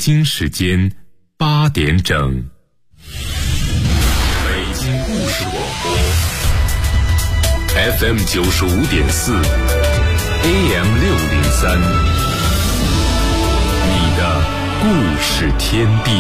京时间8点整。北京故事广播 FM 95.4 AM 603，你的故事天地。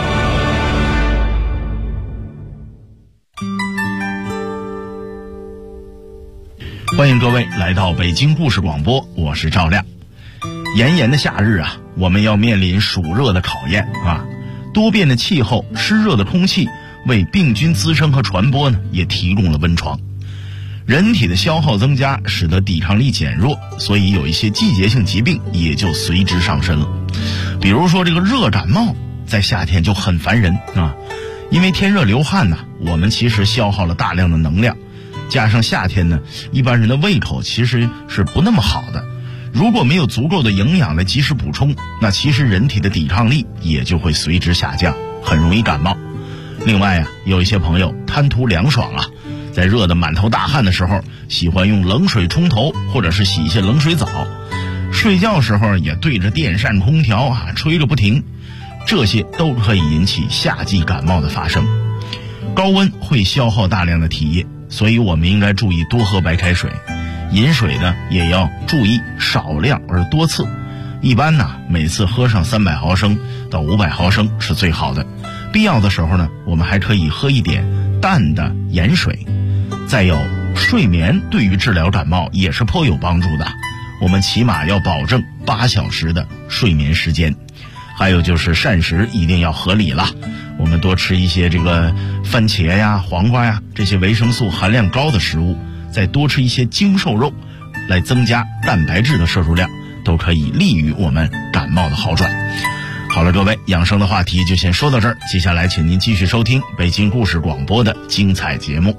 欢迎各位来到北京故事广播，我是赵亮。炎炎的夏日啊，我们要面临暑热的考验啊。多变的气候、湿热的空气为病菌滋生和传播呢也提供了温床。人体的消耗增加，使得抵抗力减弱，所以有一些季节性疾病也就随之上身了。比如说这个热感冒在夏天就很烦人啊，因为天热流汗呢，我们其实消耗了大量的能量，加上夏天呢，一般人的胃口其实是不那么好的，如果没有足够的营养来及时补充，那其实人体的抵抗力也就会随之下降，很容易感冒。另外啊，有一些朋友贪图凉爽啊，在热得满头大汗的时候，喜欢用冷水冲头，或者是洗一些冷水澡，睡觉时候也对着电扇空调啊吹个不停，这些都可以引起夏季感冒的发生。高温会消耗大量的体液，所以我们应该注意多喝白开水，饮水呢也要注意少量而多次，一般呢每次喝上300毫升到500毫升是最好的，必要的时候呢我们还可以喝一点淡的盐水。再有睡眠对于治疗感冒也是颇有帮助的，我们起码要保证8小时的睡眠时间。还有就是膳食一定要合理了，我们多吃一些这个番茄呀、黄瓜呀这些维生素含量高的食物，再多吃一些精瘦肉，来增加蛋白质的摄入量，都可以利于我们感冒的好转。好了，各位，养生的话题就先说到这儿，接下来请您继续收听北京故事广播的精彩节目。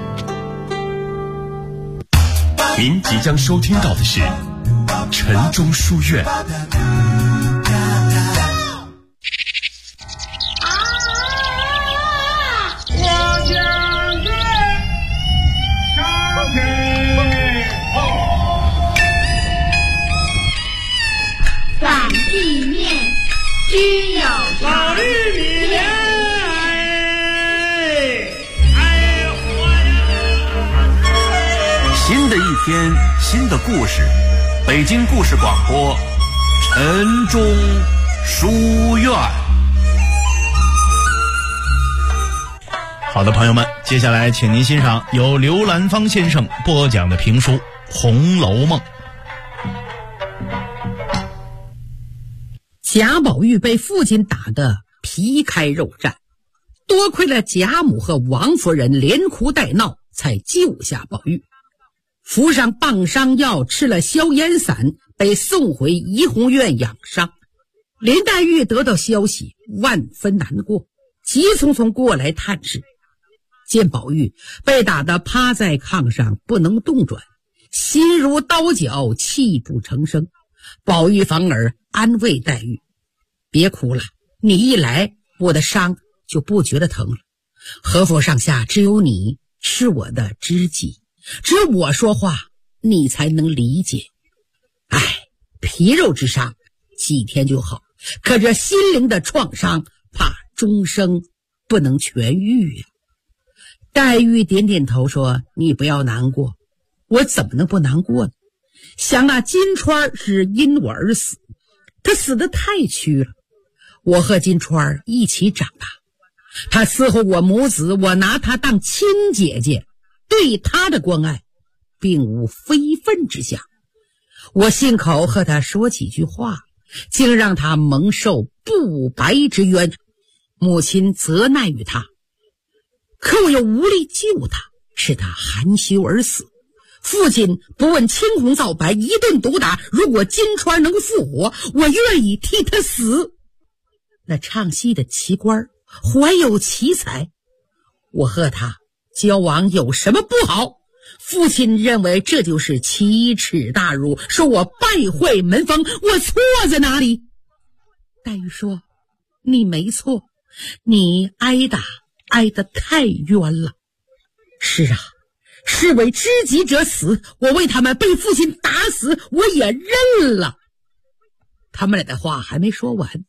您即将收听到的是晨钟书院。 只有老玉米面， 新的一天，新的故事，北京故事广播，晨钟书院。 好的，朋友们，接下来请您欣赏由刘兰芳先生播讲的评书《红楼梦》。 贾宝玉被父亲打得皮开肉绽，多亏了贾母和王夫人连哭带闹，才救下宝玉。服上棒伤药，吃了消炎散，被送回怡红院养伤。林黛玉得到消息，万分难过，急匆匆过来探视。见宝玉被打得趴在炕上不能动转，心如刀绞，泣不成声。宝玉反而安慰黛玉，别哭了，你一来我的伤就不觉得疼了，和府上下只有你是我的知己，只有我说话你才能理解。哎，皮肉之伤几天就好，可这心灵的创伤怕终生不能痊愈呀。黛玉点点头说，你不要难过。我怎么能不难过呢？想啊，金钏是因我而死，她死得太屈了。我和金钏一起长大，她伺候我母子，我拿她当亲姐姐，对她的关爱并无非分之想。我信口和她说几句话，竟让她蒙受不白之冤。母亲责难于她，可我又无力救她，使她含羞而死。父亲不问青红皂白，一顿毒打，如果金钏能复活，我愿意替他死。那唱戏的奇官怀有奇才，我和他交往有什么不好？父亲认为这就是奇耻大辱，说我败坏门风，我错在哪里？黛玉说，你没错，你挨打挨得太冤了。是啊，是为知己者死，我为他们被父亲打死，我也认了。他们俩的话还没说完，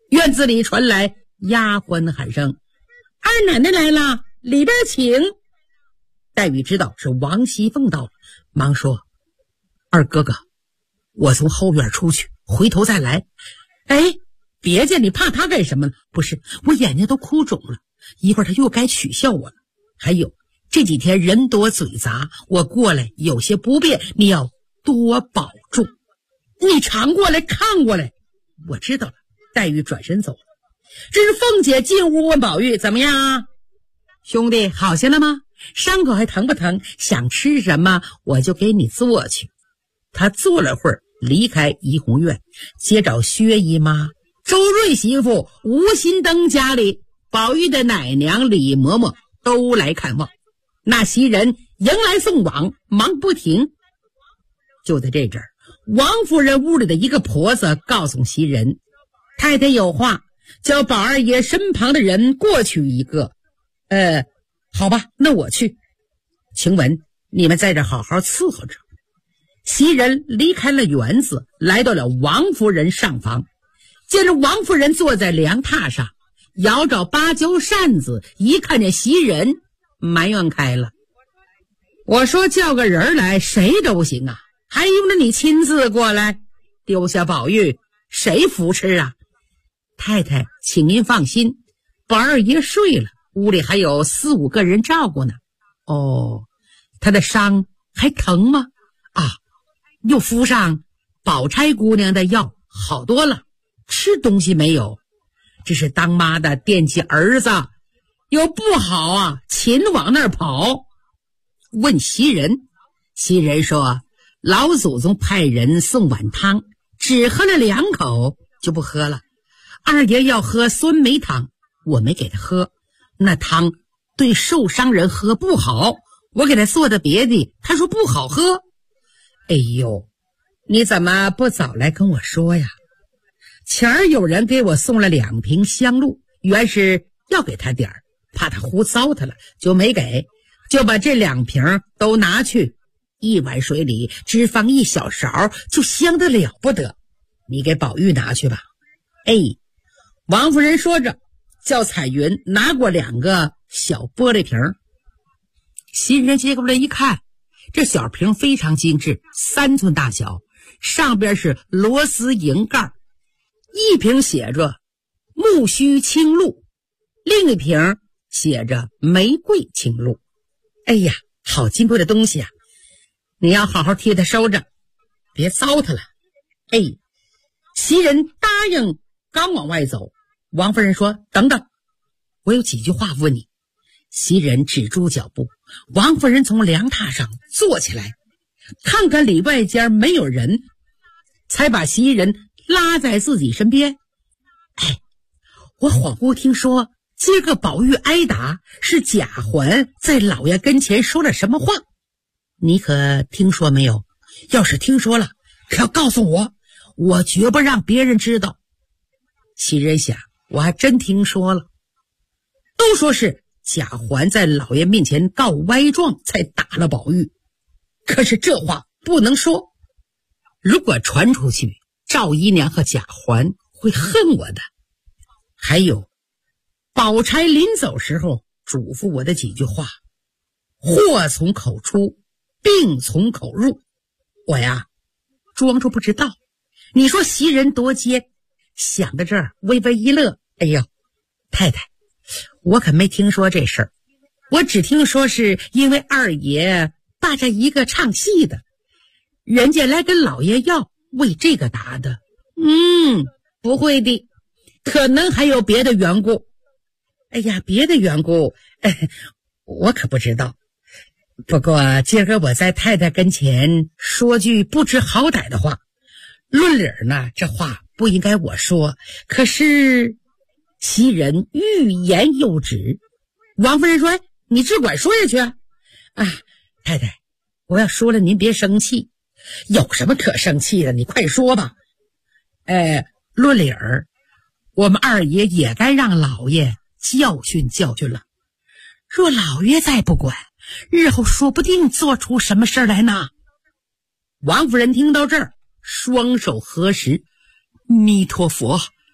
院子里传来丫鬟喊声：“二奶奶来了，里边请。”黛玉知道是王熙凤到了，忙说：“二哥哥，我从后院出去，回头再来。”哎，别介，你怕他干什么呢？不是，我眼睛都哭肿了，一会儿他又该取笑我了。还有这几天人多嘴杂，我过来有些不便，你要多保重。你常过来看过来。我知道了。黛玉转身走了。这是凤姐进屋问宝玉：“怎么样啊？兄弟，好些了吗？伤口还疼不疼？想吃什么我就给你做去。”他坐了会儿，离开怡红院，接找薛姨妈、周瑞媳妇、吴心登家里，宝玉的奶娘李嬷嬷都来看望。那袭人迎来送往，忙不停。就在这阵儿，王夫人屋里的一个婆子告诉袭人：“太太有话，叫宝二爷身旁的人过去一个。”好吧，那我去。晴雯，你们在这好好伺候着。袭人离开了园子，来到了王夫人上房，见着王夫人坐在凉榻上，摇着芭蕉扇子，一看见袭人，埋怨开了：“我说叫个人来，谁都行啊，还用着你亲自过来？丢下宝玉，谁扶持啊？太太，请您放心，宝二爷睡了，屋里还有4、5个人照顾呢。”哦，他的伤还疼吗？啊，又敷上宝钗姑娘的药，好多了。吃东西没有？这是当妈的惦记儿子，有不好啊，勤往那儿跑。问袭人，袭人说：“老祖宗派人送碗汤，只喝了2口就不喝了。二爷要喝酸梅汤，我没给他喝，那汤对受伤人喝不好，我给他做的别的，他说不好喝。”哎呦，你怎么不早来跟我说呀？前儿有人给我送了2瓶香露，原是要给他点儿，怕他胡糟蹋了，就没给，就把这2瓶都拿去，一碗水里只放1小勺，就香得了不得。你给宝玉拿去吧。哎，王夫人说着，叫彩云拿过2个小玻璃瓶。袭人接过来一看，这小瓶非常精致，3寸大小，上边是螺丝银盖，一瓶写着木须青露，另一瓶写着玫瑰青露。哎呀，好金贵的东西啊，你要好好替他收着，别糟蹋了。哎，袭人答应，刚往外走，王夫人说：“等等，我有几句话问你。”袭人止住脚步，王夫人从凉榻上坐起来，看看里外间没有人，才把袭人拉在自己身边。哎，我恍惚听说今个宝玉挨打是贾环在老爷跟前说了什么话，你可听说没有？要是听说了，可要告诉我，我绝不让别人知道。袭人想，我还真听说了，都说是贾环在老爷面前告歪状才打了宝玉，可是这话不能说，如果传出去，赵姨娘和贾环会恨我的。还有宝钗临走时候嘱咐我的几句话，祸从口出，病从口入，我呀装作不知道。你说袭人多奸，想到这儿微微一乐。哎呦，太太，我可没听说这事儿，我只听说是因为二爷搭着一个唱戏的，人家来跟老爷要，为这个打的。不会的，可能还有别的缘故。哎呀，别的缘故，我可不知道。不过今儿我在太太跟前说句不知好歹的话，论理儿呢，这话不应该我说，可是袭人欲言又止。王夫人说：“你只管说下去啊！”太太，我要说了您别生气。有什么可生气的？你快说吧。论理儿，我们二爷也该让老爷教训教训了。若老爷再不管，日后说不定做出什么事来呢。王夫人听到这儿，双手合十：“弥陀佛，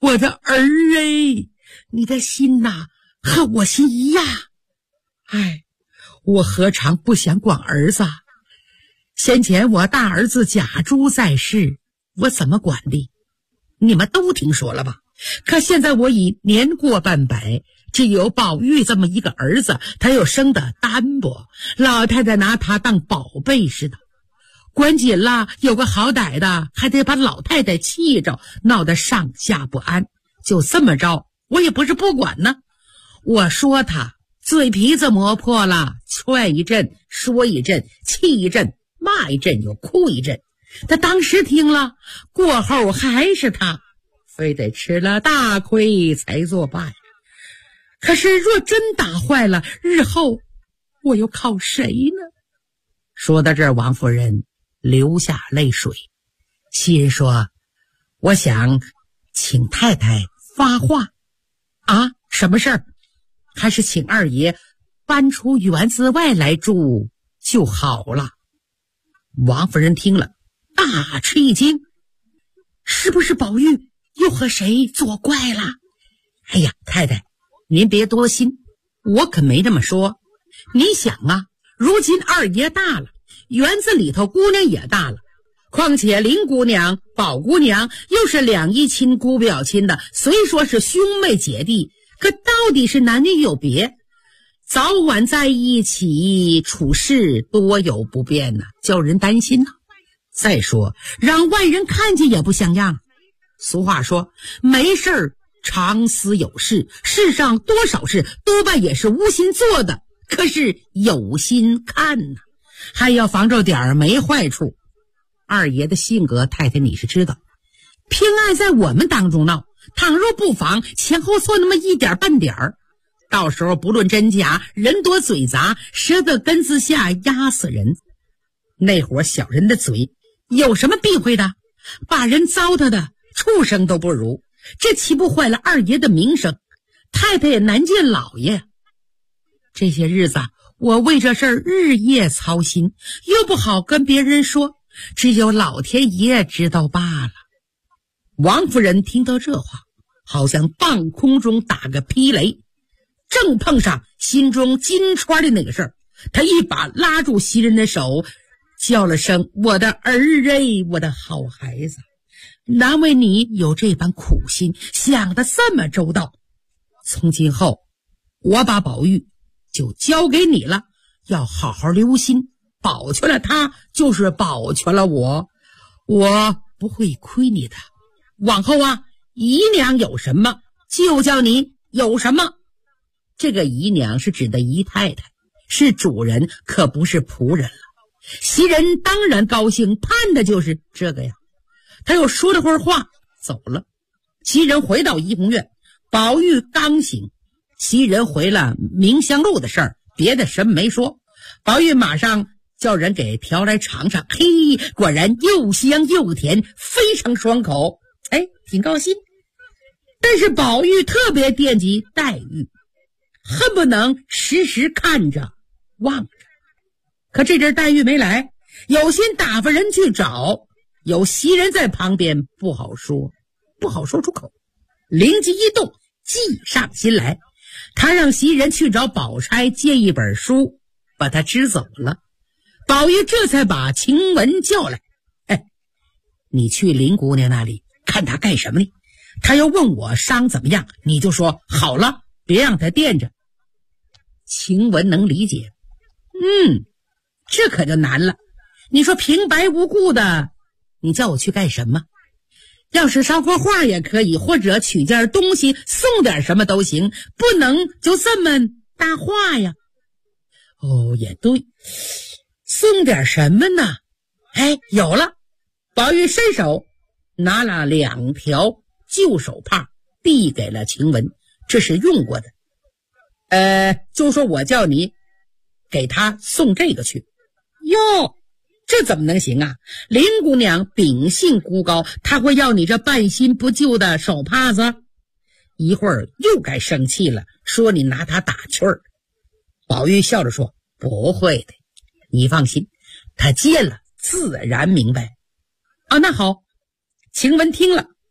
我的儿哎，你的心呐，和我心一样。哎，我何尝不想管儿子？先前我大儿子贾珠在世，我怎么管的？你们都听说了吧？可现在我已年过半百，只有宝玉这么一个儿子，他又生得单薄，老太太拿他当宝贝似的。管紧了，有个好歹的，还得把老太太气着，闹得上下不安。就这么着，我也不是不管呢。我说他嘴皮子磨破了，劝一阵，说一阵，气一阵，骂一阵，又哭一阵。他当时听了，过后还是他，非得吃了大亏才作罢。可是若真打坏了，日后我又靠谁呢？说到这儿，王夫人流下泪水。袭人说：我想请太太发话啊，什么事儿？还是请二爷搬出园子外来住就好了。王夫人听了大吃一惊，是不是宝玉又和谁作怪了？哎呀，太太您别多心，我可没这么说。你想啊，如今二爷大了，园子里头姑娘也大了，况且林姑娘、宝姑娘又是两姨亲姑表亲的，虽说是兄妹姐弟，可到底是男女有别，早晚在一起处事多有不便呐，叫人担心呐。再说让外人看见也不像样。俗话说，没事儿常思有事，世上多少事多半也是无心做的，可是有心看呐，还要防着点儿没坏处。二爷的性格太太你是知道，偏爱在我们当中闹，倘若不防前后错那么一点半点儿，到时候不论真假，人多嘴杂，舌头根子下压死人。那伙小人的嘴有什么避讳的？把人糟蹋的畜生都不如，这岂不坏了二爷的名声？太太也难见老爷。这些日子我为这事儿日夜操心，又不好跟别人说，只有老天爷知道罢了。王夫人听到这话，好像半空中打个霹雷，正碰上心中金钏的那个事儿，她一把拉住袭人的手，叫了声：我的儿哎，我的好孩子，难为你有这般苦心，想得这么周到。从今后我把宝玉就交给你了，要好好留心，保全了他就是保全了我，我不会亏你的。往后啊，姨娘有什么就叫你有什么。这个姨娘是指的姨太太，是主人，可不是仆人了。袭人当然高兴，盼的就是这个呀。他又说了会儿话走了。袭人回到怡红院，宝玉刚醒，袭人回了明香露的事儿，别的什么没说。宝玉马上叫人给调来尝尝，嘿，果然又香又甜，非常爽口，哎，挺高兴。但是宝玉特别惦记黛玉，恨不能时时看着望着。可这阵黛玉没来，有心打发人去找，有袭人在旁边，不好说出口。灵机一动，计上心来，他让袭人去找宝钗借一本书，把他支走了。宝玉这才把晴雯叫来，哎，你去林姑娘那里看她干什么呢？她要问我伤怎么样，你就说好了，别让她惦着。晴雯能理解，这可就难了。你说平白无故的，你叫我去干什么？要是捎幅画也可以，或者取件东西送点什么都行，不能就这么搭话呀。哦，也对，送点什么呢？哎，有了。宝玉伸手拿了2条旧手帕递给了晴雯，这是用过的。就说我叫你给他送这个去。哟，这怎么能行啊？林姑娘秉性孤高，她会要你这半新不旧的手帕子？一会儿又该生气了，说你拿她打趣儿。宝玉笑着说：不会的，你放心，她见了自然明白。啊，那好。晴雯听了，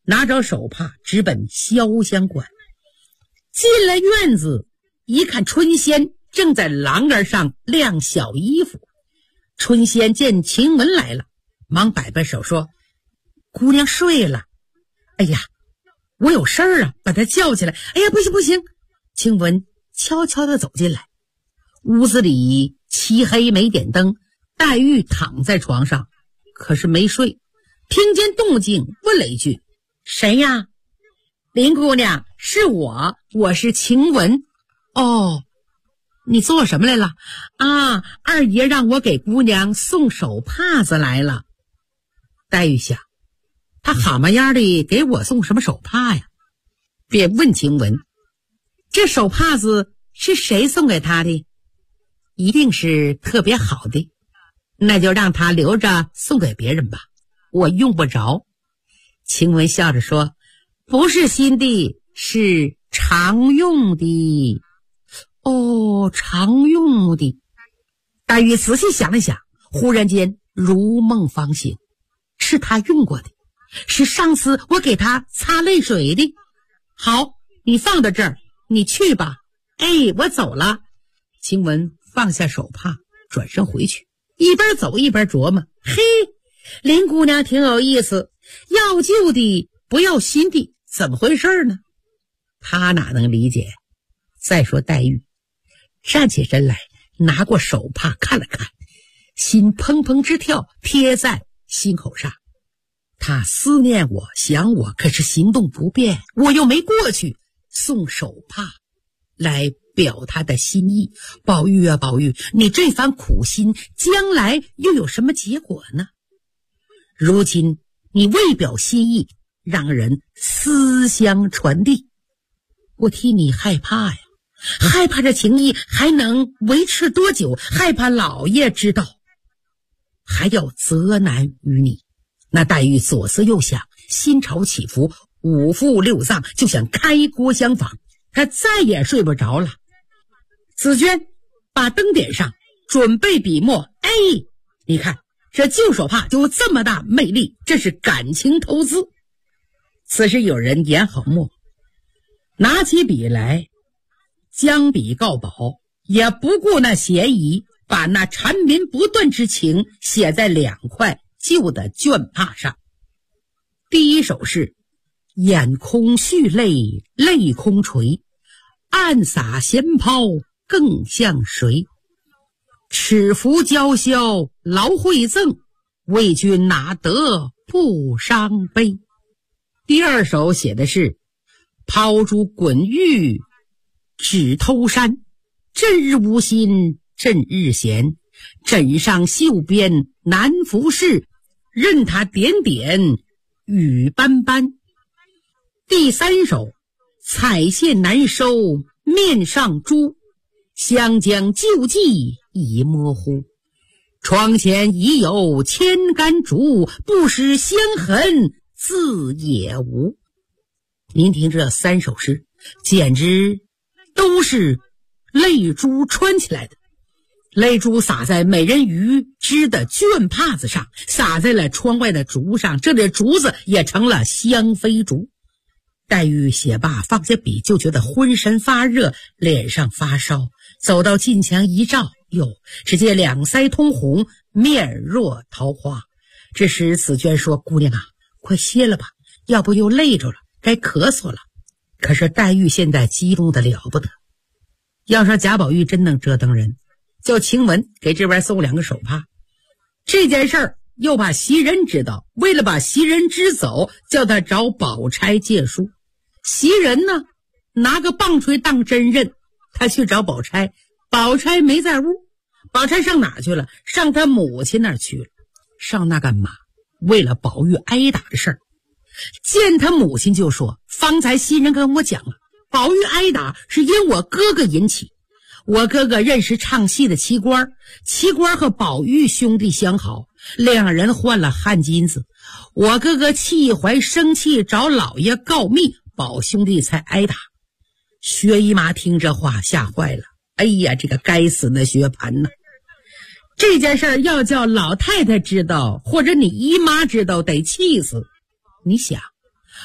拿着手帕直奔潇湘馆。进了院子，一看春仙正在廊杆上晾小衣服。春仙见晴雯来了，忙摆摆手说：姑娘睡了。哎呀，我有事儿啊，把她叫起来。哎呀，不行不行。晴雯悄悄地走进来，屋子里漆黑没点灯，黛玉躺在床上，可是没睡，听见动静问了一句：谁呀？林姑娘，是我是晴雯。哦，你做什么来了？啊，二爷让我给姑娘送手帕子来了。黛玉想，他蛤蟆样的给我送什么手帕呀？便问晴雯，这手帕子是谁送给他的？一定是特别好的，那就让他留着送给别人吧，我用不着。晴雯笑着说：不是新的，是常用的。哦，常用的。黛玉仔细想了想，忽然间如梦方醒，是他用过的，是上次我给他擦泪水的。好，你放到这儿，你去吧。哎，我走了。晴雯放下手帕，转身回去，一边走一边琢磨：嘿，林姑娘挺有意思，要旧的不要新的，怎么回事呢？他哪能理解？再说黛玉站起身来，拿过手帕看了看，心砰砰直跳，贴在心口上。他思念我，想我，可是行动不便，我又没过去送手帕来表他的心意。宝玉啊宝玉，你这番苦心将来又有什么结果呢？如今你未表心意，让人思乡传递，我替你害怕呀，害怕这情谊还能维持多久，害怕老爷知道还要责难于你。那黛玉左思右想，心潮起伏，五腹六脏就想开锅相访，她再也睡不着了。紫娟把灯点上，准备笔墨。哎，你看这旧手帕就这么大魅力，这是感情投资。此时有人研好墨，拿起笔来，将笔告宝，也不顾那嫌疑，把那缠绵不断之情写在2块旧的绢帕上。第一首是：眼空蓄泪，泪空垂，暗洒闲抛更像谁？尺幅娇绡劳惠赠，为君哪得不伤悲？第二首写的是：抛珠滚玉指偷山，振日无心振日闲，枕上绣边难服饰，任他点点雨斑斑。第三首：彩线难收面上珠，湘江旧迹已模糊，窗前已有千竿竹，不识香痕自也无。您听这3首诗，简直都是泪珠穿起来的。泪珠洒在美人鱼织的绢帕子上，洒在了窗外的竹上，这里竹子也成了香妃竹。黛玉写罢放下笔，就觉得浑身发热，脸上发烧，走到近墙一照，哟，只见2腮通红，面若桃花。这时紫娟说：姑娘啊，快歇了吧，要不又累着了，该咳嗽了。可是黛玉现在激动得了不得，要说贾宝玉真能折腾人，叫晴雯给这边送2个手帕。这件事儿又把袭人知道，为了把袭人支走，叫他找宝钗借书。袭人呢，拿个棒槌当针刃，他去找宝钗，宝钗没在屋。宝钗上哪去了？上他母亲那儿去了。上那干嘛？为了宝玉挨打的事儿。见他母亲就说：方才袭人跟我讲了，宝玉挨打是因我哥哥引起。我哥哥认识唱戏的齐官，齐官和宝玉兄弟相好，2人换了汗金子。我哥哥气怀生气，找老爷告密，宝兄弟才挨打。薛姨妈听这话吓坏了，哎呀，这个该死的薛蟠呐！这件事要叫老太太知道，或者你姨妈知道，得气死。你想，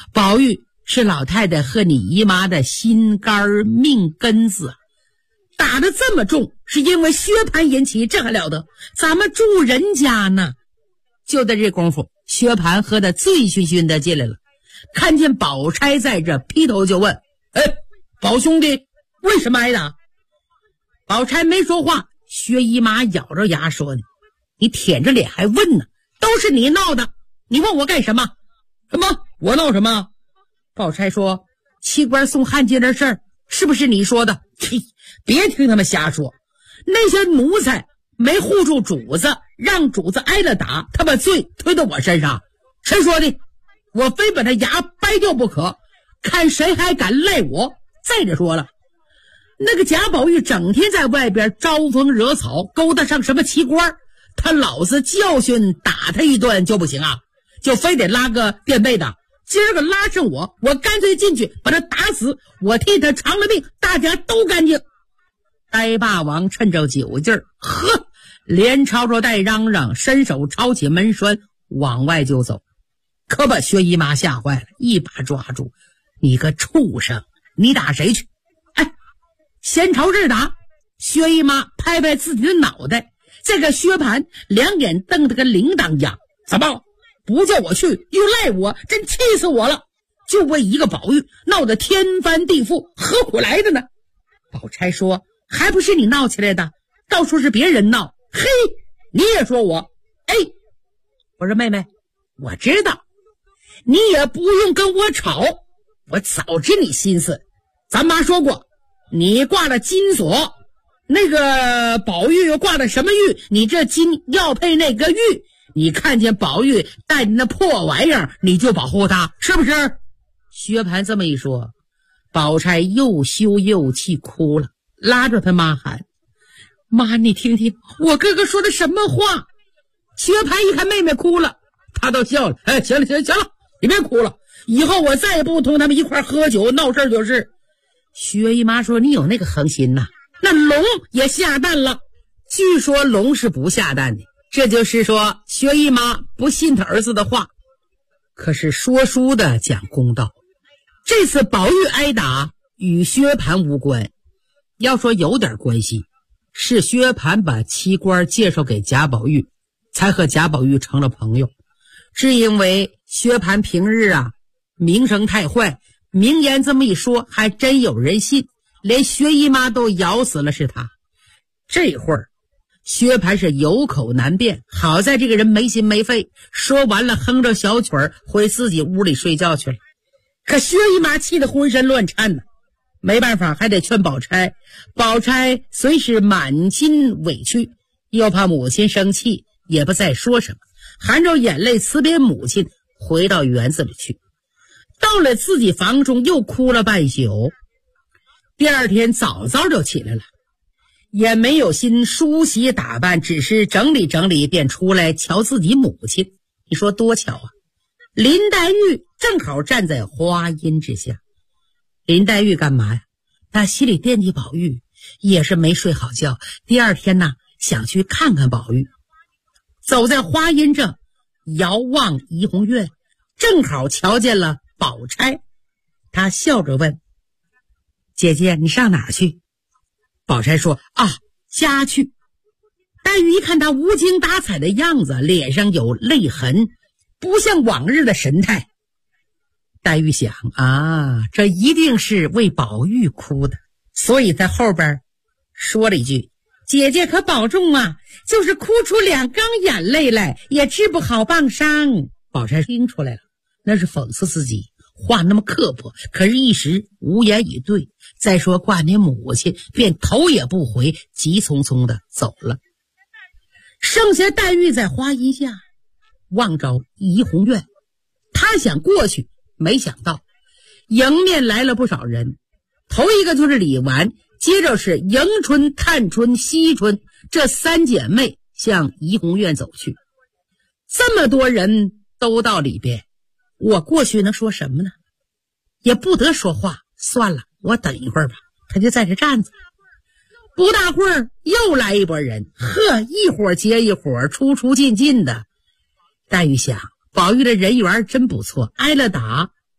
宝玉是老太太和你姨妈的心肝命根子，打得这么重，是因为薛蟠引起，这还了得？咱们住人家呢。就在这功夫，薛蟠喝得醉醺醺的进来了，看见宝钗在这，劈头就问：宝兄弟为什么挨打？宝钗没说话，薛姨妈咬着牙说：你舔着脸还问呢？都是你闹的，你问我干什么？什么？我闹什么？宝钗说：七官送汉奸的事儿是不是你说的？别听他们瞎说，那些奴才没护住主子，让主子挨了打，他把罪推到我身上，谁说的？我非把他牙掰掉不可，看谁还敢赖我。再者说了，那个贾宝玉整天在外边招风惹草，勾搭上什么奇官，他老子教训打他一顿就不行啊，就非得拉个垫背的。今儿个拉上我干脆进去把他打死，我替他偿了命，大家都干净。呆霸王趁着酒劲儿，连吵吵带嚷嚷，伸手抄起门栓往外就走，可把薛姨妈吓坏了，一把抓住：你个畜生，你打谁去？先朝这儿打！薛姨妈拍拍自己的脑袋，这个薛蟠两眼瞪得跟铃铛一样，怎么不叫我去又赖我，真气死我了！就为一个宝玉闹得天翻地覆，何苦来的呢？宝钗说：还不是你闹起来的，到处是别人闹。嘿，你也说我？我说妹妹，我知道，你也不用跟我吵，我早知你心思。咱妈说过，你挂了金锁，那个宝玉又挂了什么玉？你这金要配那个玉，你看见宝玉带着那破玩意儿，你就保护他，是不是？薛蟠这么一说，宝钗又羞又气，哭了，拉着他妈喊：妈，你听听我哥哥说的什么话？薛蟠一看妹妹哭了，他都笑了。行了，你别哭了，以后我再也不同他们一块喝酒闹事就是。薛姨妈说：你有那个恒心呐？那龙也下蛋了。据说龙是不下蛋的，这就是说薛姨妈不信他儿子的话。可是说书的讲公道，这次宝玉挨打与薛蟠无关，要说有点关系，是薛蟠把七官介绍给贾宝玉，才和贾宝玉成了朋友。是因为薛蟠平日名声太坏，名言这么一说还真有人信，连薛姨妈都咬死了是他。这会儿薛蟠是有口难辩，好在这个人没心没肺，说完了哼着小曲儿回自己屋里睡觉去了。可薛姨妈气得浑身乱颤呢，没办法还得劝宝钗。宝钗虽是满心委屈，又怕母亲生气，也不再说什么，含着眼泪辞别母亲，回到园子里去。到了自己房中又哭了半宿，第二天早早就起来了，也没有心梳洗打扮，只是整理整理便出来瞧自己母亲。你说多巧啊，林黛玉正好站在花荫之下。林黛玉干嘛呀？她心里惦记宝玉，也是没睡好觉，第二天想去看看宝玉。走在花荫这，遥望怡红院，正好瞧见了宝钗。她笑着问：姐姐，你上哪儿去？宝钗说：家去。黛玉一看她无精打采的样子，脸上有泪痕，不像往日的神态。黛玉想这一定是为宝玉哭的，所以在后边说了一句：姐姐可保重就是哭出2缸眼泪来也治不好棒伤。宝钗听出来了，那是讽刺自己话那么刻薄，可是一时无言以对。再说挂念母亲，便头也不回，急匆匆的走了。剩下黛玉在花荫下望着怡红院，她想过去，没想到迎面来了不少人。头一个就是李纨，接着是迎春、探春、惜春，这3姐妹向怡红院走去。这么多人都到里边，我过去能说什么呢？也不得说话，算了，我等一会儿吧。他就在这站着。不大会儿又来一拨人，一伙接一伙，出出进进的。黛玉想，宝玉的人缘真不错，挨了打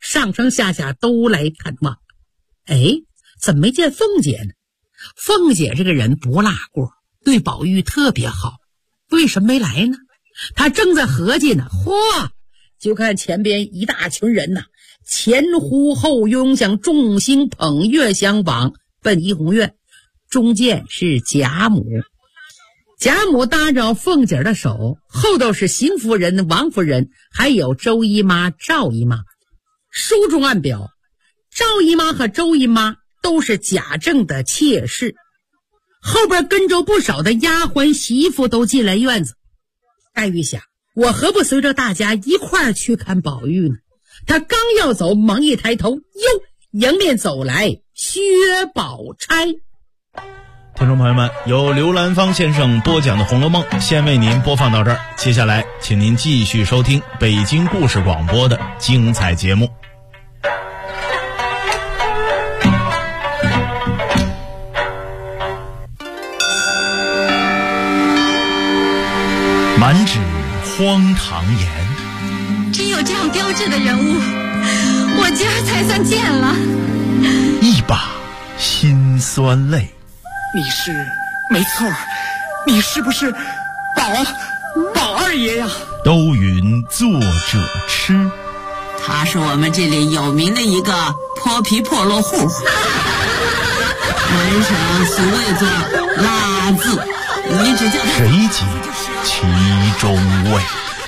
上上下下都来探望。哎，怎么没见凤姐呢？凤姐这个人不落过，对宝玉特别好，为什么没来呢？她正在合计呢，就看前边一大群人呐，前呼后拥，像众星捧月相往，奔怡红院。中间是贾母，贾母搭着凤姐的手，后头是邢夫人、王夫人，还有周姨妈、赵姨妈。书中暗表，赵姨妈和周姨妈都是贾政的妾室，后边跟着不少的丫鬟媳妇都进来院子。黛玉想，我何不随着大家一块儿去看宝玉呢？他刚要走，猛一抬头，哟，迎面走来薛宝钗。 听众朋友们，由刘兰芳先生播讲的《红楼梦》先为您播放到这儿，接下来请您继续收听北京故事广播的精彩节目。满纸荒唐言， 只有这样标致的人物，我今儿才算见了。 一把辛酸泪。 你是，没错，你是不是宝二爷呀？ 都云作者痴， 他是我们这里有名的一个泼皮破落户，门上俗谓作拉字，你只叫他谁解其中味？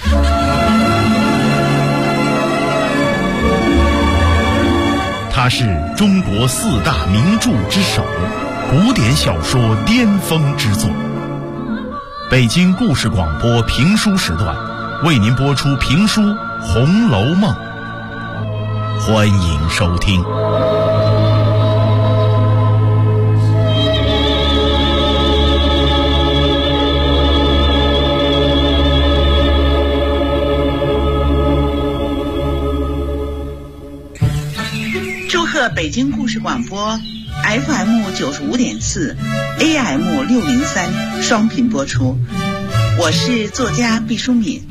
他是中国4大名著之首，古典小说巅峰之作。北京故事广播评书时段为您播出评书《红楼梦》，欢迎收听。 祝贺北京故事广播 FM 95.4 AM 603双频播出。我是作家毕淑敏。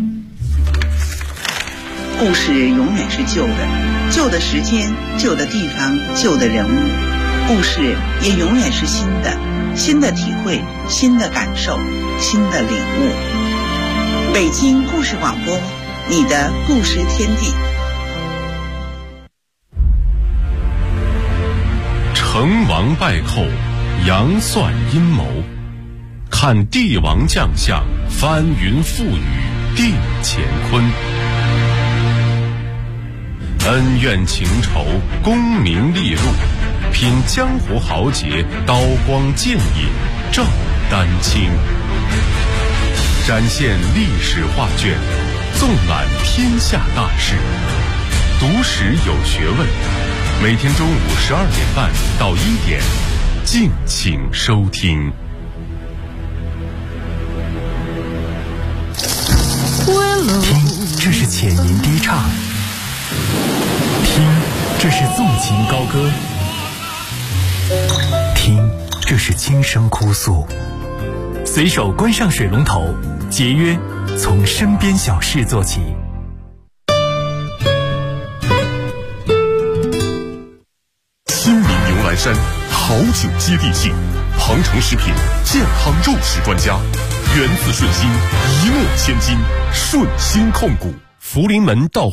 故事永远是旧的，旧的时间、旧的地方、旧的人物，故事也永远是新的，新的体会、新的感受、新的领悟。北京故事广播，你的故事天地。 成王败寇，杨算阴谋，看帝王将相，翻云覆雨，定乾坤。恩怨情仇，功名利禄，品江湖豪杰，刀光剑影，照丹青。展现历史画卷，纵览天下大事，读史有学问。每天中午12点半到1点，敬请收听。 听，这是浅吟低唱；听，这是纵情高歌；听，这是轻声哭诉。随手关上水龙头，节约从身边小事做起。 山好酒接地气，鹏程食品健康肉食专家，源自顺心，一诺千金，顺心控股，福临门到